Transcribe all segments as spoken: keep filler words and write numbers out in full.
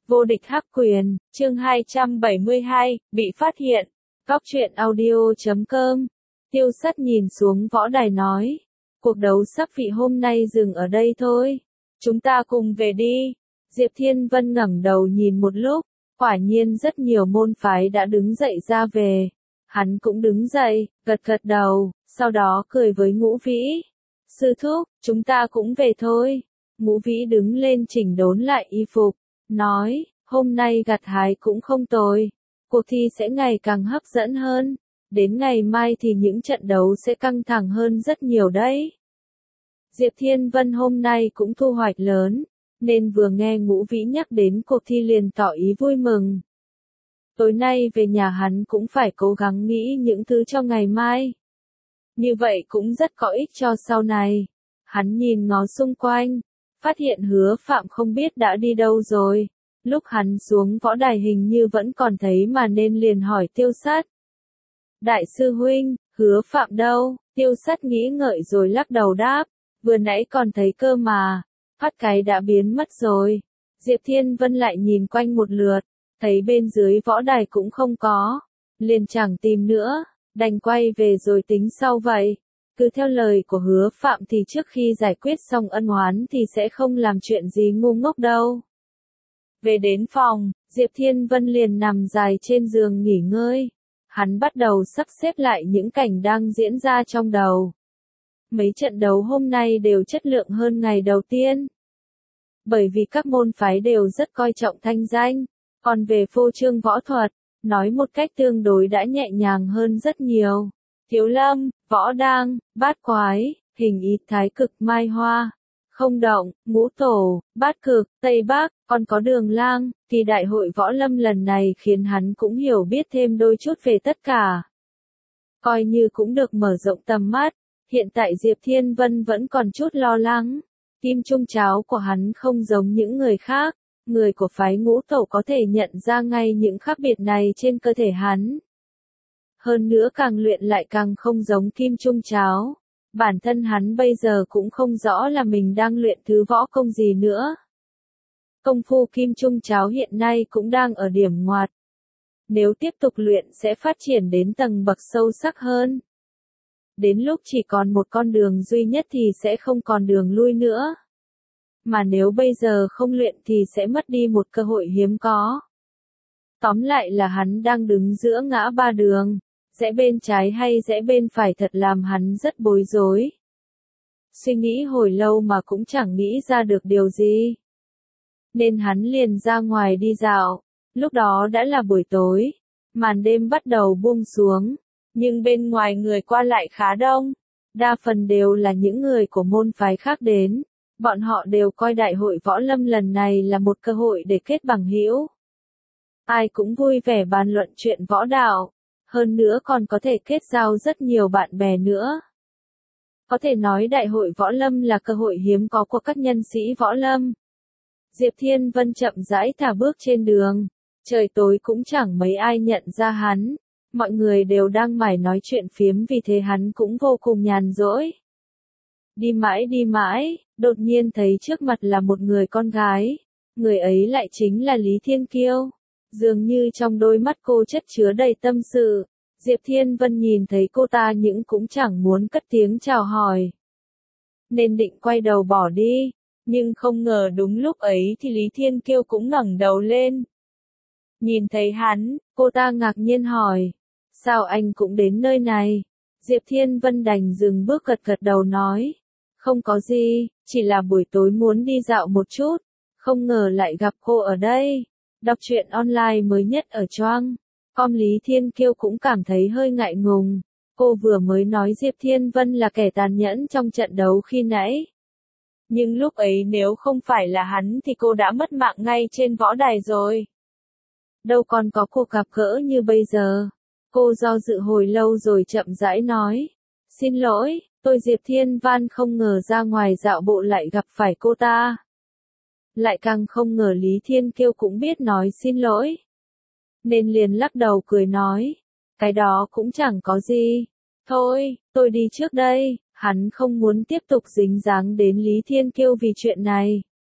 Vô địch hắc quyền, chương hai trăm bảy mươi hai, bị phát hiện. Góc truyện audio chấm com. Tiêu Sắt nhìn xuống võ đài nói. Cuộc đấu sắp vị hôm nay dừng ở đây thôi. Chúng ta cùng về đi. Diệp Thiên Vân ngẩng đầu nhìn một lúc. Quả nhiên rất nhiều môn phái đã đứng dậy ra về. Hắn cũng đứng dậy, gật gật đầu, sau đó cười với Ngũ Vĩ. Sư thúc, chúng ta cũng về thôi. Ngũ Vĩ đứng lên chỉnh đốn lại y phục. Nói, hôm nay gặt hái cũng không tồi. Cuộc thi sẽ ngày càng hấp dẫn hơn. Đến ngày mai thì những trận đấu sẽ căng thẳng hơn rất nhiều đấy. Diệp Thiên Vân hôm nay cũng thu hoạch lớn, nên vừa nghe Ngũ Vĩ nhắc đến cuộc thi liền tỏ ý vui mừng. Tối nay về nhà hắn cũng phải cố gắng nghĩ những thứ cho ngày mai. Như vậy cũng rất có ích cho sau này. Hắn nhìn ngó xung quanh, phát hiện Hứa Phạm không biết đã đi đâu rồi. Lúc hắn xuống võ đài hình như vẫn còn thấy mà nên liền hỏi Tiêu Sắt. Đại sư huynh, Hứa Phạm đâu? Tiêu Sắt nghĩ ngợi rồi lắc đầu đáp. Vừa nãy còn thấy cơ mà, phát cái đã biến mất rồi. Diệp Thiên Vân lại nhìn quanh một lượt, thấy bên dưới võ đài cũng không có. Liền chẳng tìm nữa, đành quay về rồi tính sau vậy. Cứ theo lời của Hứa Phạm thì trước khi giải quyết xong ân oán thì sẽ không làm chuyện gì ngu ngốc đâu. Về đến phòng, Diệp Thiên Vân liền nằm dài trên giường nghỉ ngơi. Hắn bắt đầu sắp xếp lại những cảnh đang diễn ra trong đầu. Mấy trận đấu hôm nay đều chất lượng hơn ngày đầu tiên. Bởi vì các môn phái đều rất coi trọng thanh danh. Còn về phô trương võ thuật, nói một cách tương đối đã nhẹ nhàng hơn rất nhiều. Thiếu Lâm, Võ Đang, Bát Quái, Hình Ý, Thái Cực, Mai Hoa, Không Động, Ngũ Tổ, Bát Cực, Tây Bắc, còn có Đường Lang, thì đại hội võ lâm lần này khiến hắn cũng hiểu biết thêm đôi chút về tất cả. Coi như cũng được mở rộng tầm mắt, hiện tại Diệp Thiên Vân vẫn còn chút lo lắng. Kim trung cháo của hắn không giống những người khác, người của phái Ngũ Tổ có thể nhận ra ngay những khác biệt này trên cơ thể hắn. Hơn nữa càng luyện lại càng không giống kim trung cháo. Bản thân hắn bây giờ cũng không rõ là mình đang luyện thứ võ công gì nữa. Công phu kim trung cháo hiện nay cũng đang ở điểm ngoặt. Nếu tiếp tục luyện sẽ phát triển đến tầng bậc sâu sắc hơn. Đến lúc chỉ còn một con đường duy nhất thì sẽ không còn đường lui nữa. Mà nếu bây giờ không luyện thì sẽ mất đi một cơ hội hiếm có. Tóm lại là hắn đang đứng giữa ngã ba đường. Rẽ bên trái hay rẽ bên phải thật làm hắn rất bối rối. Suy nghĩ hồi lâu mà cũng chẳng nghĩ ra được điều gì. Nên hắn liền ra ngoài đi dạo. Lúc đó đã là buổi tối. Màn đêm bắt đầu buông xuống. Nhưng bên ngoài người qua lại khá đông. Đa phần đều là những người của môn phái khác đến. Bọn họ đều coi đại hội võ lâm lần này là một cơ hội để kết bằng hữu. Ai cũng vui vẻ bàn luận chuyện võ đạo. Hơn nữa còn có thể kết giao rất nhiều bạn bè nữa. Có thể nói đại hội võ lâm là cơ hội hiếm có của các nhân sĩ võ lâm. Diệp Thiên Vân chậm rãi thả bước trên đường. Trời tối cũng chẳng mấy ai nhận ra hắn. Mọi người đều đang mải nói chuyện phiếm vì thế hắn cũng vô cùng nhàn rỗi. Đi mãi đi mãi, đột nhiên thấy trước mặt là một người con gái. Người ấy lại chính là Lý Thiên Kiêu. Dường như trong đôi mắt cô chất chứa đầy tâm sự. Diệp Thiên Vân nhìn thấy cô ta nhưng cũng chẳng muốn cất tiếng chào hỏi. Nên định quay đầu bỏ đi. Nhưng không ngờ đúng lúc ấy thì Lý Thiên Kiêu cũng ngẩng đầu lên. Nhìn thấy hắn, cô ta ngạc nhiên hỏi. Sao anh cũng đến nơi này? Diệp Thiên Vân đành dừng bước gật gật đầu nói. Không có gì, chỉ là buổi tối muốn đi dạo một chút. Không ngờ lại gặp cô ở đây. Đọc truyện online mới nhất ở Choang. Com Lý Thiên Kiêu cũng cảm thấy hơi ngại ngùng. Cô vừa mới nói Diệp Thiên Vân là kẻ tàn nhẫn trong trận đấu khi nãy. Nhưng lúc ấy nếu không phải là hắn thì cô đã mất mạng ngay trên võ đài rồi. Đâu còn có cuộc gặp gỡ như bây giờ. Cô do dự hồi lâu rồi chậm rãi nói. Xin lỗi, tôi Diệp Thiên Vân không ngờ ra ngoài dạo bộ lại gặp phải cô ta. Lại càng không ngờ Lý Thiên Kiêu cũng biết nói xin lỗi. Nên liền lắc đầu cười nói. Cái đó cũng chẳng có gì. Thôi, tôi đi trước đây. Hắn không muốn tiếp tục dính dáng đến Lý Thiên Kiêu vì chuyện này.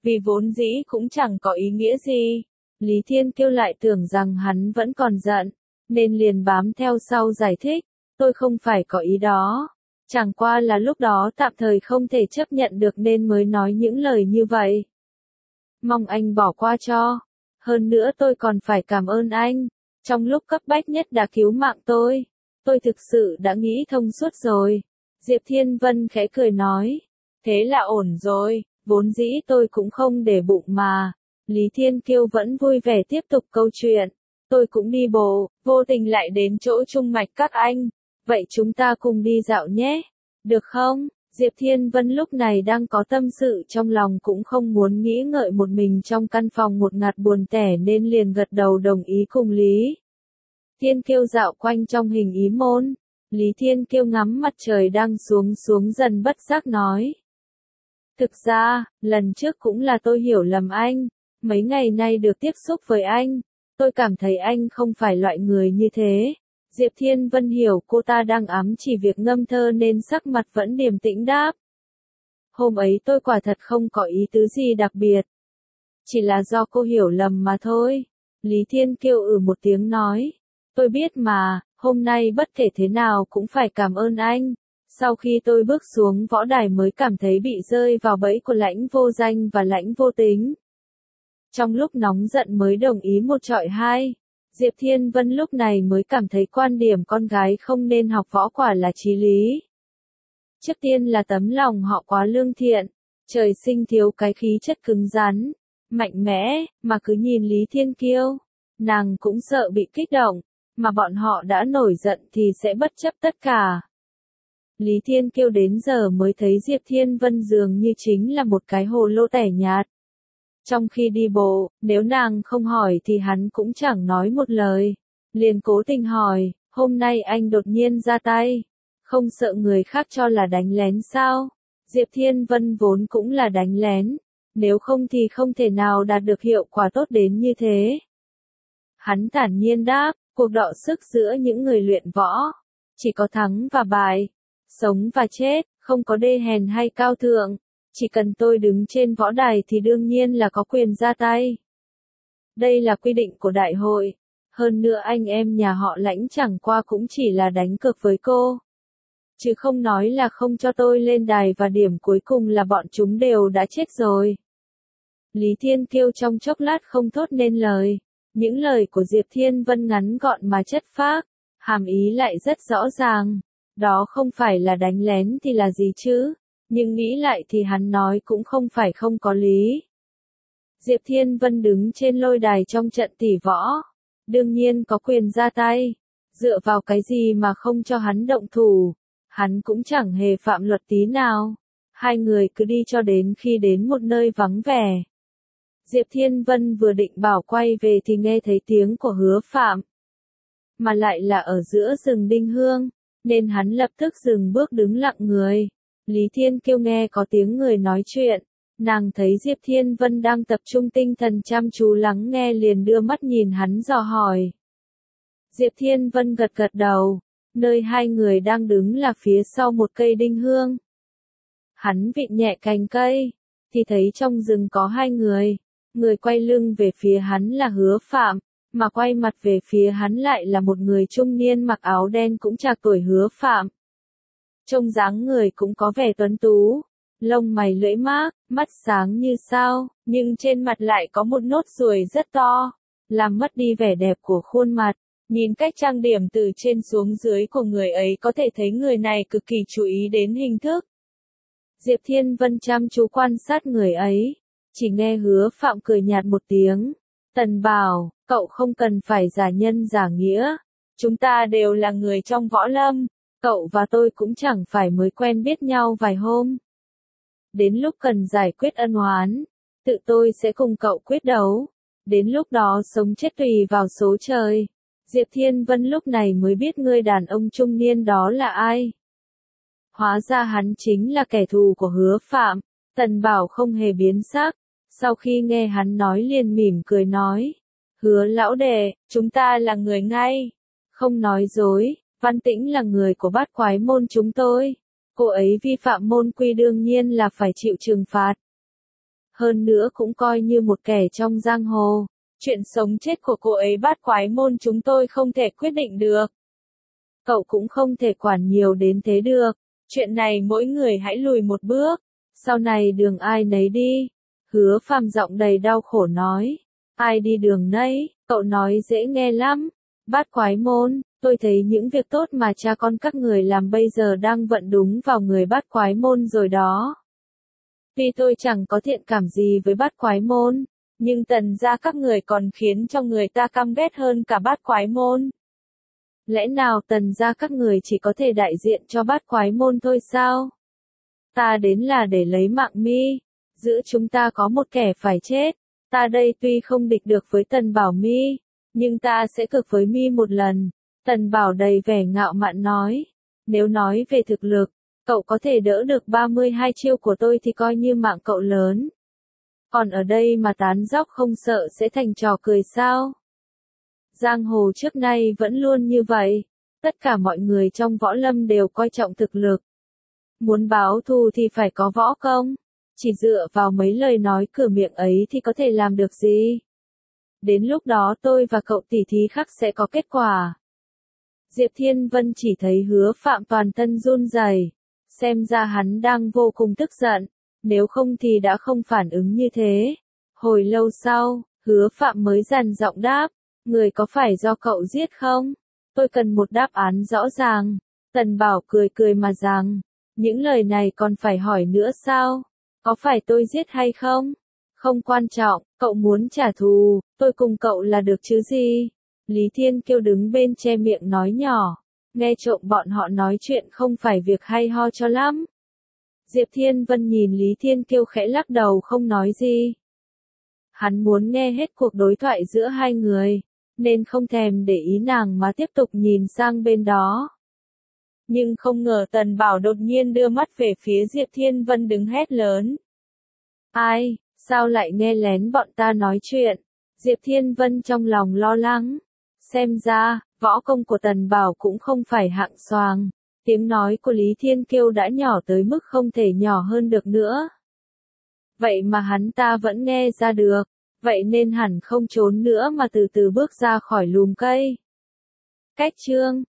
vì vốn dĩ cũng chẳng có ý nghĩa gì. Lý Thiên Kiêu lại tưởng rằng hắn vẫn còn giận, nên liền bám theo sau giải thích, tôi không phải có ý đó. Chẳng qua là lúc đó tạm thời không thể chấp nhận được nên mới nói những lời như vậy. Mong anh bỏ qua cho. Hơn nữa tôi còn phải cảm ơn anh. Trong lúc cấp bách nhất đã cứu mạng tôi. Tôi thực sự đã nghĩ thông suốt rồi. Diệp Thiên Vân khẽ cười nói. Thế là ổn rồi, vốn dĩ tôi cũng không để bụng mà. Lý Thiên Kiêu vẫn vui vẻ tiếp tục câu chuyện. Tôi cũng đi bộ, vô tình lại đến chỗ Trung Mạch các anh. Vậy chúng ta cùng đi dạo nhé. Được không? Diệp Thiên Vân lúc này đang có tâm sự trong lòng cũng không muốn nghĩ ngợi một mình trong căn phòng một ngạt buồn tẻ nên liền gật đầu đồng ý cùng Lý Thiên Kiêu dạo quanh trong hình ý môn. Lý Thiên Kiêu ngắm mặt trời đang xuống xuống dần bất giác nói. Thực ra, lần trước cũng là tôi hiểu lầm anh. Mấy ngày nay được tiếp xúc với anh, tôi cảm thấy anh không phải loại người như thế. Diệp Thiên Vân hiểu cô ta đang ám chỉ việc ngâm thơ nên sắc mặt vẫn điềm tĩnh đáp. Hôm ấy tôi quả thật không có ý tứ gì đặc biệt. Chỉ là do cô hiểu lầm mà thôi. Lý Thiên Kiêu ừ một tiếng nói. Tôi biết mà, hôm nay bất kể thế nào cũng phải cảm ơn anh. Sau khi tôi bước xuống võ đài mới cảm thấy bị rơi vào bẫy của Lãnh Vô Danh và Lãnh Vô Tính. Trong lúc nóng giận mới đồng ý một trọi hai. Diệp Thiên Vân lúc này mới cảm thấy quan điểm con gái không nên học võ quả là chí lý. Trước tiên là tấm lòng họ quá lương thiện, trời sinh thiếu cái khí chất cứng rắn, mạnh mẽ, mà cứ nhìn Lý Thiên Kiêu, nàng cũng sợ bị kích động, mà bọn họ đã nổi giận thì sẽ bất chấp tất cả. Lý Thiên Kiêu đến giờ mới thấy Diệp Thiên Vân dường như chính là một cái hồ lô tẻ nhạt. Trong khi đi bộ, nếu nàng không hỏi thì hắn cũng chẳng nói một lời. Liền cố tình hỏi, hôm nay anh đột nhiên ra tay. Không sợ người khác cho là đánh lén sao? Diệp Thiên Vân vốn cũng là đánh lén. Nếu không thì không thể nào đạt được hiệu quả tốt đến như thế. Hắn thản nhiên đáp, cuộc đọ sức giữa những người luyện võ. Chỉ có thắng và bại. Sống và chết, không có đê hèn hay cao thượng. Chỉ cần tôi đứng trên võ đài thì đương nhiên là có quyền ra tay. Đây là quy định của đại hội. Hơn nữa anh em nhà họ Lãnh chẳng qua cũng chỉ là đánh cược với cô. Chứ không nói là không cho tôi lên đài và điểm cuối cùng là bọn chúng đều đã chết rồi. Lý Thiên Kiêu trong chốc lát không thốt nên lời. Những lời của Diệp Thiên Vân ngắn gọn mà chất phác, hàm ý lại rất rõ ràng. Đó không phải là đánh lén thì là gì chứ? Nhưng nghĩ lại thì hắn nói cũng không phải không có lý. Diệp Thiên Vân đứng trên lôi đài trong trận tỷ võ. Đương nhiên có quyền ra tay. Dựa vào cái gì mà không cho hắn động thủ. Hắn cũng chẳng hề phạm luật tí nào. Hai người cứ đi cho đến khi đến một nơi vắng vẻ. Diệp Thiên Vân vừa định bảo quay về thì nghe thấy tiếng của Hứa Phạm. Mà lại là ở giữa rừng Đinh Hương. Nên hắn lập tức dừng bước đứng lặng người. Lý Thiên Kiêu nghe có tiếng người nói chuyện, nàng thấy Diệp Thiên Vân đang tập trung tinh thần chăm chú lắng nghe liền đưa mắt nhìn hắn dò hỏi. Diệp Thiên Vân gật gật đầu, nơi hai người đang đứng là phía sau một cây đinh hương. Hắn vịn nhẹ cành cây, thì thấy trong rừng có hai người, người quay lưng về phía hắn là Hứa Phạm, mà quay mặt về phía hắn lại là một người trung niên mặc áo đen cũng trạc tuổi Hứa Phạm. Trông dáng người cũng có vẻ tuấn tú, lông mày lưỡi mác, mắt sáng như sao, nhưng trên mặt lại có một nốt ruồi rất to, làm mất đi vẻ đẹp của khuôn mặt. Nhìn cách trang điểm từ trên xuống dưới của người ấy có thể thấy người này cực kỳ chú ý đến hình thức. Diệp Thiên Vân chăm chú quan sát người ấy, chỉ nghe Hứa Phạm cười nhạt một tiếng. Tần Bảo, cậu không cần phải giả nhân giả nghĩa, chúng ta đều là người trong võ lâm. Cậu và tôi cũng chẳng phải mới quen biết nhau vài hôm. Đến lúc cần giải quyết ân oán, tự tôi sẽ cùng cậu quyết đấu. Đến lúc đó sống chết tùy vào số trời. Diệp Thiên Vân lúc này mới biết người đàn ông trung niên đó là ai. Hóa ra hắn chính là kẻ thù của Hứa Phạm. Tần Bảo không hề biến sắc. Sau khi nghe hắn nói liền mỉm cười nói. Hứa lão đệ, chúng ta là người ngay. Không nói dối. Văn Tĩnh là người của Bát Quái môn chúng tôi. Cô ấy vi phạm môn quy đương nhiên là phải chịu trừng phạt. hơn nữa cũng coi như một kẻ trong giang hồ. Chuyện sống chết của cô ấy Bát Quái Môn chúng tôi không thể quyết định được. Cậu cũng không thể quản nhiều đến thế được. Chuyện này mỗi người hãy lùi một bước. Sau này đường ai nấy đi. Hứa Phàm giọng đầy đau khổ nói. Ai đi đường nấy, cậu nói dễ nghe lắm. Bát Quái Môn, tôi thấy những việc tốt mà cha con các người làm bây giờ đang vận đúng vào người Bát Quái Môn rồi đó. Tuy tôi chẳng có thiện cảm gì với Bát Quái Môn, nhưng Tần gia các người còn khiến cho người ta căm ghét hơn cả Bát Quái Môn. Lẽ nào Tần gia các người chỉ có thể đại diện cho Bát Quái Môn thôi sao? Ta đến là để lấy mạng mi, giữa chúng ta có một kẻ phải chết. Ta đây tuy không địch được với Tần Bảo Mi, nhưng ta sẽ cực với mi một lần. Tần Bảo đầy vẻ ngạo mạn nói. Nếu nói về thực lực, cậu có thể đỡ được ba mươi hai chiêu của tôi thì coi như mạng cậu lớn. Còn ở đây mà tán dóc không sợ sẽ thành trò cười sao? Giang hồ trước nay vẫn luôn như vậy. Tất cả mọi người trong võ lâm đều coi trọng thực lực. Muốn báo thù thì phải có võ công. Chỉ dựa vào mấy lời nói cửa miệng ấy thì có thể làm được gì? Đến lúc đó tôi và cậu tỉ thí khắc sẽ có kết quả. Diệp Thiên Vân chỉ thấy Hứa Phạm toàn thân run rẩy, xem ra hắn đang vô cùng tức giận, nếu không thì đã không phản ứng như thế. Hồi lâu sau, Hứa Phạm mới dằn giọng đáp, người có phải do cậu giết không? Tôi cần một đáp án rõ ràng. Tần Bảo cười cười mà rằng, những lời này còn phải hỏi nữa sao? Có phải tôi giết hay không? Không quan trọng, cậu muốn trả thù, tôi cùng cậu là được chứ gì? Lý Thiên Kiêu đứng bên che miệng nói nhỏ, nghe trộm bọn họ nói chuyện không phải việc hay ho cho lắm. Diệp Thiên Vân nhìn Lý Thiên Kiêu khẽ lắc đầu không nói gì. Hắn muốn nghe hết cuộc đối thoại giữa hai người, nên không thèm để ý nàng mà tiếp tục nhìn sang bên đó. Nhưng không ngờ Tần Bảo đột nhiên đưa mắt về phía Diệp Thiên Vân đứng hét lớn. Ai, sao lại nghe lén bọn ta nói chuyện? Diệp Thiên Vân trong lòng lo lắng. Xem ra, võ công của Tần Bảo cũng không phải hạng xoàng. Tiếng nói của Lý Thiên Kiêu đã nhỏ tới mức không thể nhỏ hơn được nữa. Vậy mà hắn ta vẫn nghe ra được. Vậy nên hẳn không trốn nữa mà từ từ bước ra khỏi lùm cây. Cách chương